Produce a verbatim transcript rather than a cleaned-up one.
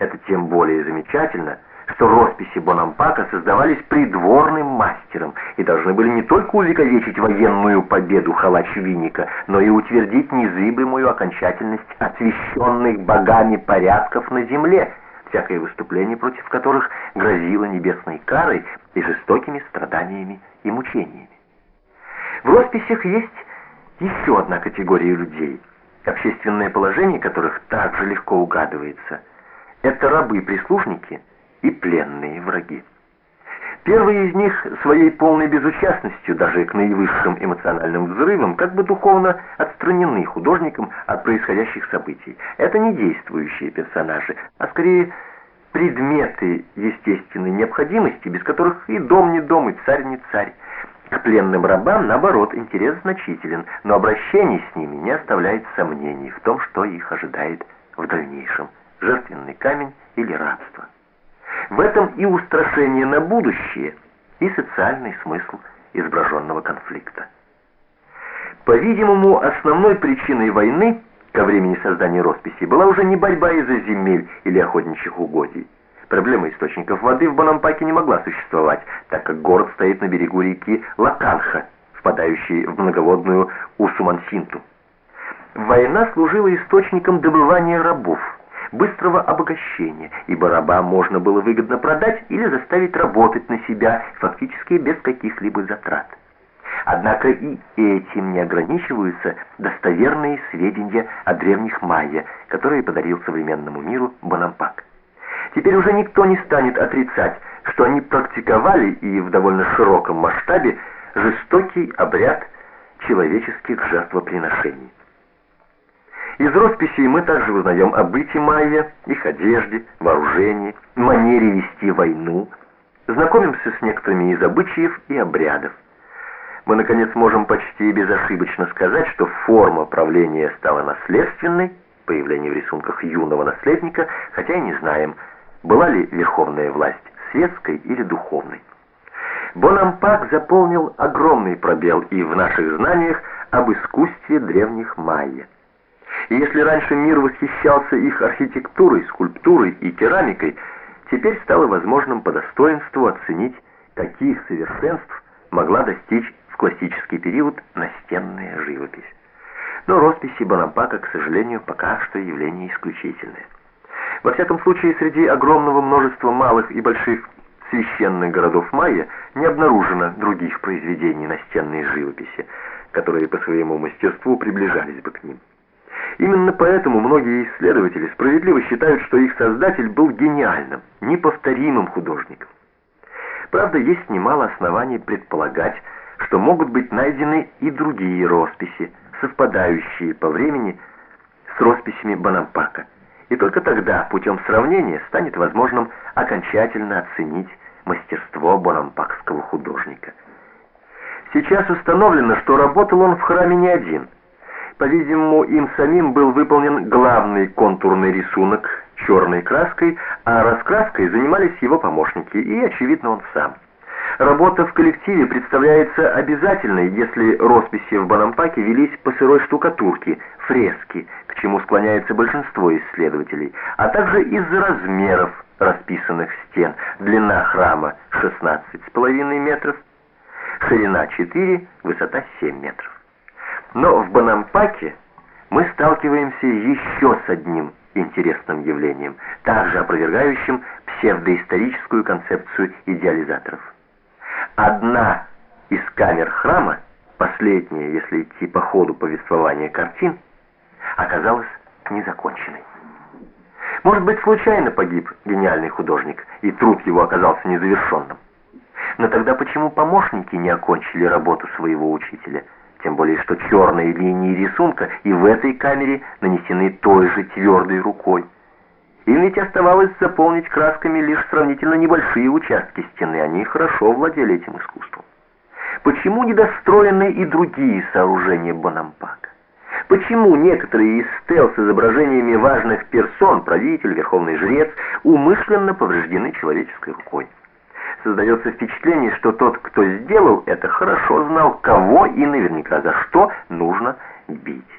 Это тем более замечательно, что росписи Бонампака создавались придворным мастером и должны были не только увековечить военную победу Халач-Винника, но и утвердить незыблемую окончательность освященных богами порядков на земле, всякое выступление против которых грозило небесной карой и жестокими страданиями и мучениями. В росписях есть еще одна категория людей, общественное положение которых также легко угадывается. Это рабы-прислужники и пленные враги. Первые из них своей полной безучастностью даже к наивысшим эмоциональным взрывам как бы духовно отстранены художником от происходящих событий. Это не действующие персонажи, а скорее предметы естественной необходимости, без которых и дом не дом, и царь не царь. К пленным рабам, наоборот, интерес значителен, но обращение с ними не оставляет сомнений в том, что их ожидает в дальнейшем – жертвенный камень или рабство. В этом и устрашение на будущее, и социальный смысл изображенного конфликта. По-видимому, основной причиной войны ко времени создания росписи была уже не борьба из-за земель или охотничьих угодий. Проблема источников воды в Бонампаке не могла существовать, так как город стоит на берегу реки Лаканха, впадающей в многоводную Усумансинту. Война служила источником добывания рабов, быстрого обогащения, ибо раба можно было выгодно продать или заставить работать на себя, фактически без каких-либо затрат. Однако и этим не ограничиваются достоверные сведения о древних майя, которые подарил современному миру Бонампак. Теперь уже никто не станет отрицать, что они практиковали и в довольно широком масштабе жестокий обряд человеческих жертвоприношений. Из росписей мы также узнаем о быте майя, их одежде, вооружении, манере вести войну, знакомимся с некоторыми из обычаев и обрядов. Мы, наконец, можем почти безошибочно сказать, что форма правления стала наследственной, появление в рисунках юного наследника, хотя и не знаем, была ли верховная власть светской или духовной. Бонампак заполнил огромный пробел и в наших знаниях об искусстве древних майя. И если раньше мир восхищался их архитектурой, скульптурой и керамикой, теперь стало возможным по достоинству оценить, каких совершенств могла достичь в классический период настенная живопись. Но росписи Бонампака, к сожалению, пока что явление исключительное. Во всяком случае, среди огромного множества малых и больших священных городов майя не обнаружено других произведений настенной живописи, которые по своему мастерству приближались бы к ним. Именно поэтому многие исследователи справедливо считают, что их создатель был гениальным, неповторимым художником. Правда, есть немало оснований предполагать, что могут быть найдены и другие росписи, совпадающие по времени с росписями Бонампака. И только тогда, путем сравнения, станет возможным окончательно оценить мастерство бонампакского художника. Сейчас установлено, что работал он в храме не один. По-видимому, им самим был выполнен главный контурный рисунок черной краской, а раскраской занимались его помощники и, очевидно, он сам. Работа в коллективе представляется обязательной, если росписи в Бонампаке велись по сырой штукатурке, фрески, к чему склоняется большинство исследователей, а также из-за размеров расписанных стен. Длина храма шестнадцать с половиной метров, ширина четыре, высота семь метров. Но в Бонампаке мы сталкиваемся еще с одним интересным явлением, также опровергающим псевдоисторическую концепцию идеализаторов. Одна из камер храма, последняя, если идти по ходу повествования картин, оказалась незаконченной. Может быть, случайно погиб гениальный художник, и труд его оказался незавершенным. Но тогда почему помощники не окончили работу своего учителя? Тем более, что черные линии рисунка и в этой камере нанесены той же твердой рукой. Им ведь оставалось заполнить красками лишь сравнительно небольшие участки стены, они хорошо владели этим искусством. Почему недостроены и другие сооружения Бонампака? Почему некоторые из стел с изображениями важных персон, правитель, верховный жрец, умышленно повреждены человеческой рукой? Создается впечатление, что тот, кто сделал это, хорошо знал, кого и наверняка за что нужно бить.